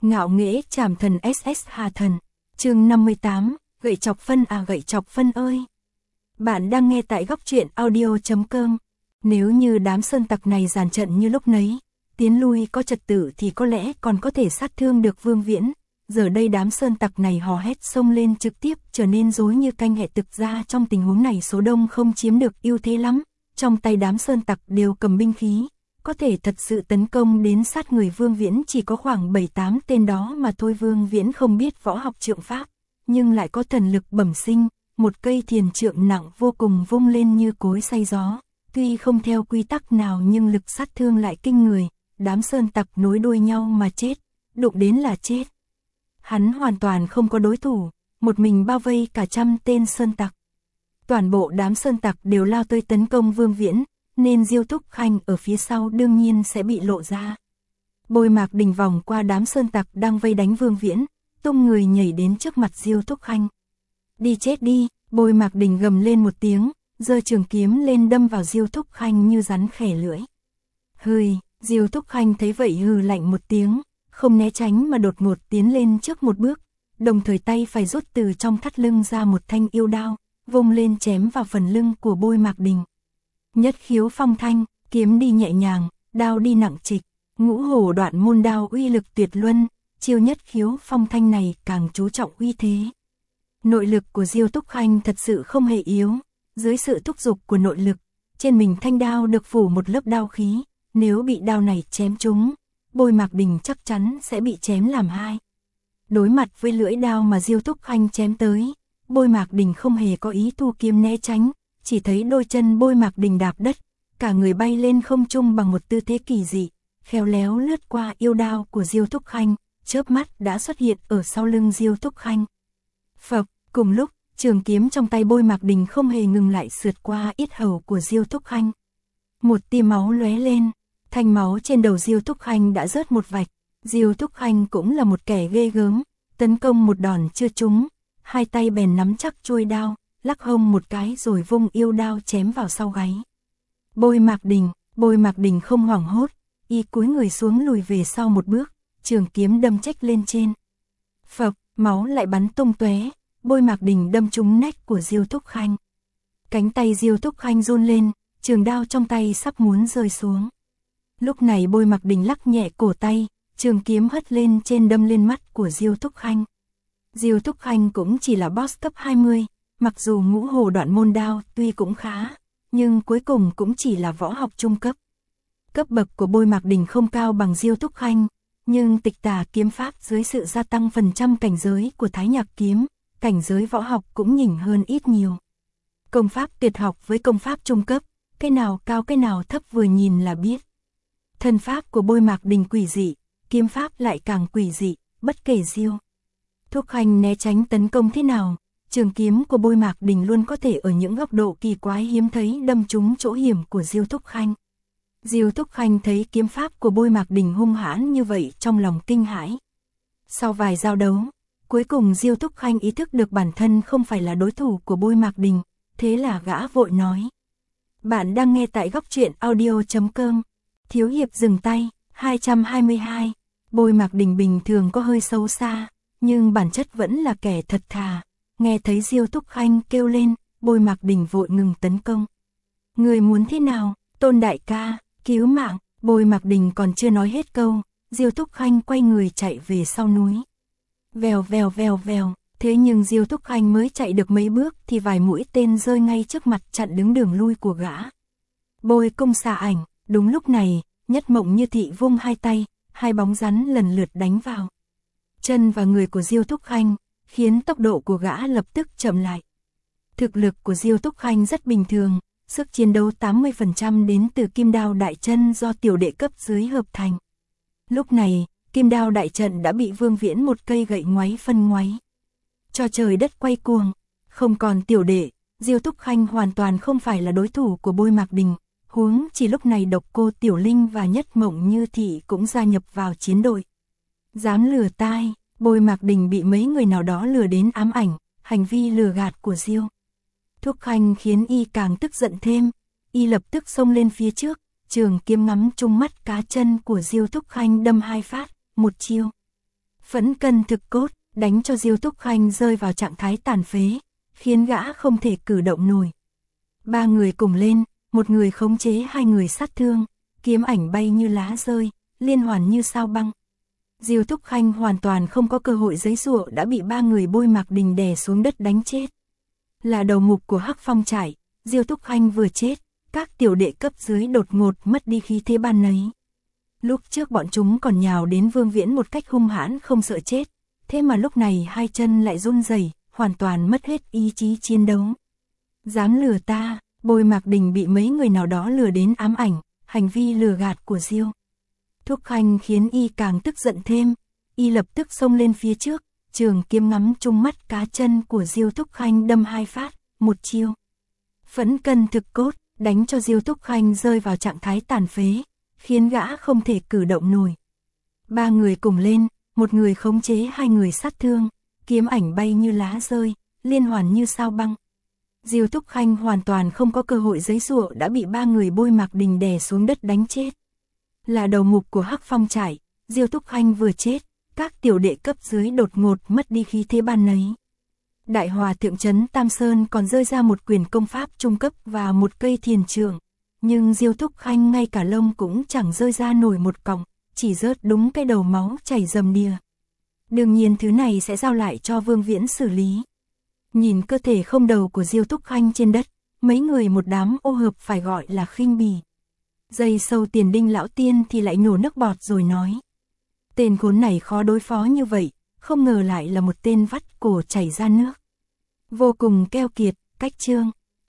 Ngạo nghễ trảm thần SS Hà Thần. Chương 58, gậy chọc phân à gậy chọc phân ơi. Bạn đang nghe tại góc truyện audio.com. Nếu như đám sơn tặc này dàn trận như lúc nấy, tiến lui có trật tự thì có lẽ còn có thể sát thương được Vương Viễn. Giờ đây đám sơn tặc này hò hét xông lên trực tiếp trở nên rối như canh hẹ, thực ra trong tình huống này số đông không chiếm được ưu thế lắm. Trong tay đám sơn tặc đều cầm binh khí, có thể thật sự tấn công đến sát người Vương Viễn chỉ có khoảng 7-8 tên đó mà thôi. Vương Viễn không biết võ học trượng pháp, nhưng lại có thần lực bẩm sinh, một cây thiền trượng nặng vô cùng vung lên như cối xay gió. Tuy không theo quy tắc nào nhưng lực sát thương lại kinh người, đám sơn tặc nối đuôi nhau mà chết, đụng đến là chết. Hắn hoàn toàn không có đối thủ, một mình bao vây cả trăm tên sơn tặc. Toàn bộ đám sơn tặc đều lao tới tấn công Vương Viễn, nên Diêu Thúc Khanh ở phía sau đương nhiên sẽ bị lộ ra. Bôi Mạc Đình vòng qua đám sơn tặc đang vây đánh Vương Viễn, tung người nhảy đến trước mặt Diêu Thúc Khanh. Đi chết đi, Bôi Mạc Đình gầm lên một tiếng, giơ trường kiếm lên đâm vào Diêu Thúc Khanh như rắn khẻ lưỡi. Hừ, Diêu Thúc Khanh thấy vậy hừ lạnh một tiếng, không né tránh mà đột ngột tiến lên trước một bước, đồng thời tay phải rút từ trong thắt lưng ra một thanh yêu đao, vung lên chém vào phần lưng của Bôi Mạc Đình. Nhất khiếu phong thanh, kiếm đi nhẹ nhàng, đao đi nặng trịch, Ngũ Hổ Đoạn Môn đao uy lực tuyệt luân, chiêu nhất khiếu phong thanh này càng chú trọng uy thế. Nội lực của Diêu Thúc Khanh thật sự không hề yếu, dưới sự thúc giục của nội lực, trên mình thanh đao được phủ một lớp đao khí, nếu bị đao này chém trúng, Bôi Mạc Đình chắc chắn sẽ bị chém làm hai. Đối mặt với lưỡi đao mà Diêu Thúc Khanh chém tới, Bôi Mạc Đình không hề có ý thu kiếm né tránh, chỉ thấy đôi chân Bôi Mạc Đình đạp đất, cả người bay lên không trung bằng một tư thế kỳ dị, khéo léo lướt qua yêu đao của Diêu Thúc Khanh, chớp mắt đã xuất hiện ở sau lưng Diêu Thúc Khanh. Phập, cùng lúc, trường kiếm trong tay Bôi Mạc Đình không hề ngừng lại sượt qua yết hầu của Diêu Thúc Khanh. Một tia máu lóe lên, thanh máu trên đầu Diêu Thúc Khanh đã rớt một vạch. Diêu Thúc Khanh cũng là một kẻ ghê gớm, tấn công một đòn chưa trúng, hai tay bèn nắm chắc chuôi đao, lắc hông một cái rồi vung yêu đao chém vào sau gáy. Bôi Mạc Đình không hoảng hốt, y cúi người xuống lùi về sau một bước, trường kiếm đâm chếch lên trên. Phập, máu lại bắn tung tóe, Bôi Mạc Đình đâm trúng nách của Diêu Thúc Khanh. Cánh tay Diêu Thúc Khanh run lên, trường đao trong tay sắp muốn rơi xuống. Lúc này Bôi Mạc Đình lắc nhẹ cổ tay, trường kiếm hất lên trên đâm lên mắt của Diêu Thúc Khanh. Diêu Thúc Khanh cũng chỉ là boss cấp 20, mặc dù Ngũ Hổ Đoạn Môn đao tuy cũng khá, nhưng cuối cùng cũng chỉ là võ học trung cấp. Cấp bậc của Bôi Mạc Đình không cao bằng Diêu Thúc Khanh, nhưng Tịch Tà kiếm pháp dưới sự gia tăng phần trăm cảnh giới của Thái Nhạc kiếm, cảnh giới võ học cũng nhỉnh hơn ít nhiều. Công pháp tuyệt học với công pháp trung cấp, cái nào cao cái nào thấp vừa nhìn là biết. Thân pháp của Bôi Mạc Đình quỷ dị, kiếm pháp lại càng quỷ dị, bất kể Diêu Thúc Khanh né tránh tấn công thế nào, trường kiếm của Bôi Mạc Đình luôn có thể ở những góc độ kỳ quái hiếm thấy đâm trúng chỗ hiểm của Diêu Thúc Khanh. Diêu Thúc Khanh thấy kiếm pháp của Bôi Mạc Đình hung hãn như vậy trong lòng kinh hãi. Sau vài giao đấu, cuối cùng Diêu Thúc Khanh ý thức được bản thân không phải là đối thủ của Bôi Mạc Đình, thế là gã vội nói. Bạn đang nghe tại góc truyện audio.com. Thiếu hiệp dừng tay. 222. Bôi Mạc Đình bình thường có hơi xấu xa, nhưng bản chất vẫn là kẻ thật thà. Nghe thấy Diêu Thúc Khanh kêu lên, Bôi Mạc Đình vội ngừng tấn công. Người muốn thế nào, Tôn đại ca, cứu mạng. Bôi Mạc Đình còn chưa nói hết câu, Diêu Thúc Khanh quay người chạy về sau núi. Vèo vèo vèo vèo, thế nhưng Diêu Thúc Khanh mới chạy được mấy bước thì vài mũi tên rơi ngay trước mặt chặn đứng đường lui của gã. Bôi cung xà ảnh, đúng lúc này, Nhất Mộng Như Thị vung hai tay, hai bóng rắn lần lượt đánh vào chân và người của Diêu Thúc Khanh, khiến tốc độ của gã lập tức chậm lại. Thực lực của Diêu Thúc Khanh rất bình thường, sức chiến đấu 80% đến từ kim đao đại chân do tiểu đệ cấp dưới hợp thành. Lúc này, kim đao đại trận đã bị Vương Viễn một cây gậy ngoáy phân ngoáy. Cho trời đất quay cuồng, không còn tiểu đệ, Diêu Thúc Khanh hoàn toàn không phải là đối thủ của Bôi Mạc Đình. Huống chỉ lúc này Độc Cô Tiểu Linh và Nhất Mộng Như Thị cũng gia nhập vào chiến đội. Dám lừa tai, Bôi Mạc Đình bị mấy người nào đó lừa đến ám ảnh, hành vi lừa gạt của Diêu Thúc Khanh khiến y càng tức giận thêm, y lập tức xông lên phía trước, trường kiếm ngắm trúng mắt cá chân của Diêu Thúc Khanh đâm hai phát, một chiêu. Phẫn cân thực cốt, đánh cho Diêu Túc Khanh rơi vào trạng thái tàn phế, khiến gã không thể cử động nổi. Ba người cùng lên, một người khống chế hai người sát thương, kiếm ảnh bay như lá rơi, liên hoàn như sao băng. Diêu Túc Khanh hoàn toàn không có cơ hội giãy giụa đã bị ba người bôi Mạc Đình đè xuống đất đánh chết. Là đầu mục của Hắc Phong trại, Diêu Túc Khanh vừa chết, các tiểu đệ cấp dưới đột ngột mất đi khí thế ban nấy. Lúc trước bọn chúng còn nhào đến Vương Viễn một cách hung hãn không sợ chết, thế mà lúc này hai chân lại run rẩy, hoàn toàn mất hết ý chí chiến đấu. Dám lừa ta, Bôi Mạc Đình bị mấy người nào đó lừa đến ám ảnh, hành vi lừa gạt của Diêu Túc Khanh khiến y càng tức giận thêm, y lập tức xông lên phía trước, trường kiếm ngắm trúng mắt cá chân của Diêu Túc Khanh đâm hai phát, một chiêu. Phẫn cân thực cốt, đánh cho Diêu Túc Khanh rơi vào trạng thái tàn phế, khiến gã không thể cử động nổi. Ba người cùng lên, một người khống chế hai người sát thương, kiếm ảnh bay như lá rơi, liên hoàn như sao băng. Diêu Túc Khanh hoàn toàn không có cơ hội giãy giụa đã bị ba người bôi Mạc Đình đè xuống đất đánh chết. Là đầu mục của Hắc Phong trại, Diêu Túc Khanh vừa chết, các tiểu đệ cấp dưới đột ngột mất đi khí thế ban nấy. Đại Hòa Thượng Trấn Tam Sơn còn rơi ra một quyền công pháp trung cấp và một cây thiền trượng, nhưng Diêu Túc Khanh ngay cả lông cũng chẳng rơi ra nổi một cọng, chỉ rớt đúng cái đầu máu chảy rầm đìa. Đương nhiên thứ này sẽ giao lại cho Vương Viễn xử lý. Nhìn cơ thể không đầu của Diêu Túc Khanh trên đất, mấy người một đám ô hợp phải gọi là khinh bỉ. Dây sâu Tiền Đinh lão tiên thì lại nhổ nước bọt rồi nói. Tên khốn này khó đối phó như vậy, không ngờ lại là một tên vắt cổ chảy ra nước. Vô cùng keo kiệt, cách chương.